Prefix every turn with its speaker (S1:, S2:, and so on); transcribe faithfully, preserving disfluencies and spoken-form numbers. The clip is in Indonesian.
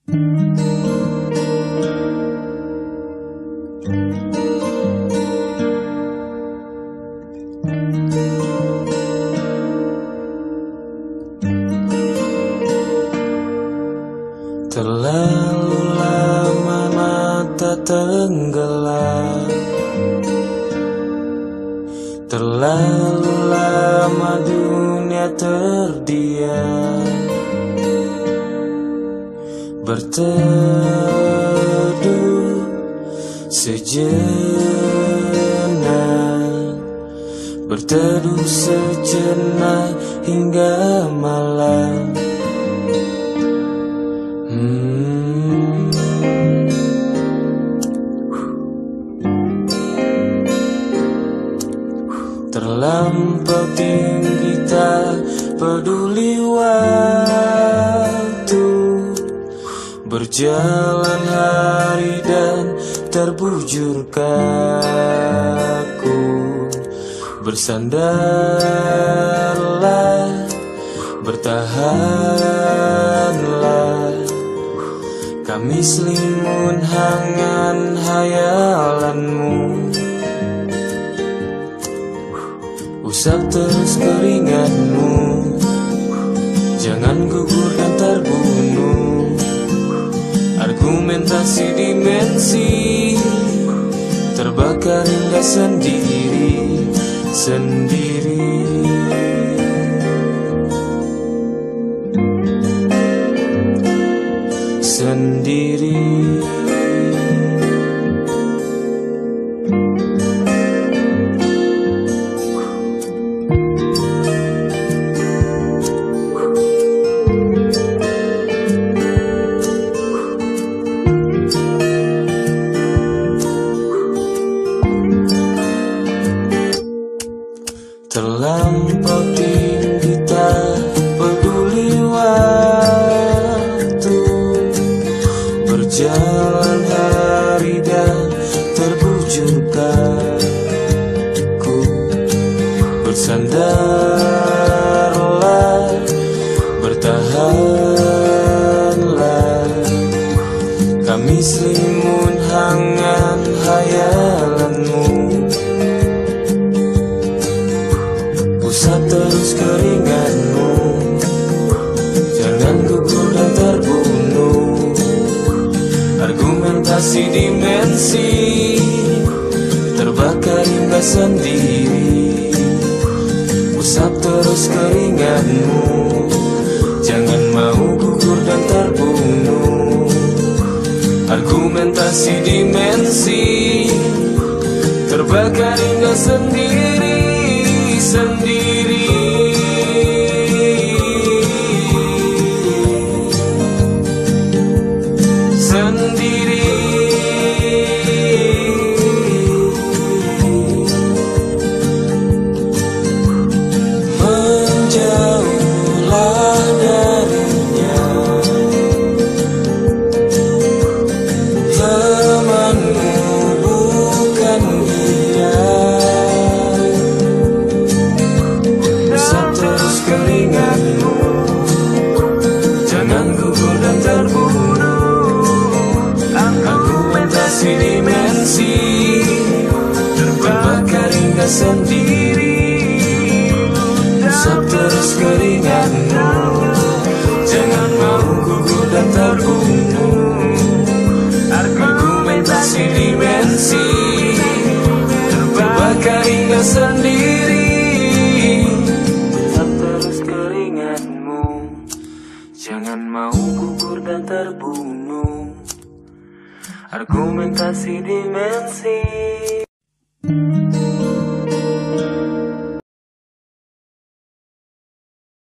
S1: Terlalu lama mata tenggelam, terlalu lama dunia terdiam, berteduh sejenak, berteduh sejenak hingga malam. Hmm. Terlampau tinggi tak peduli waktu, berjalan hari dan terbujur kaku. Bersandarlah, bertahanlah, kami selimun hangat hayalanmu. Usap terus keringatmu, jangan gugur dan terbunuh. Argumentasi dimensi terbakar hingga sendiri, sendiri. Sendiri. Terlampau tinggi tak peduli waktu, berjalan hari dan terbujur kaku. Bersandarlah, bertahanlah, kami selimun hangat hayalanmu. Usap terus keringatmu, jangan gugur dan terbunuh. Argumentasi dimensi terbakar hingga sendiri. Usap terus keringatmu, jangan mau gugur dan terbunuh. Argumentasi dimensi terbakar hingga sendiri, sendiri. Sendiri. Menjauhlah darinya, temanmu bukan dia. Usap terus keringatmu, jangan gugur dan terbunuh. Argumentasi dimensi terbakar hingga sendiri. Usap terus keringatmu, jangan mau gugur dan terbunuh. Argumentasi dimensi terbakar hingga sendiri. Usap terus keringatmu, jangan mau gugur dan terbunuh. Argumentasi dimensi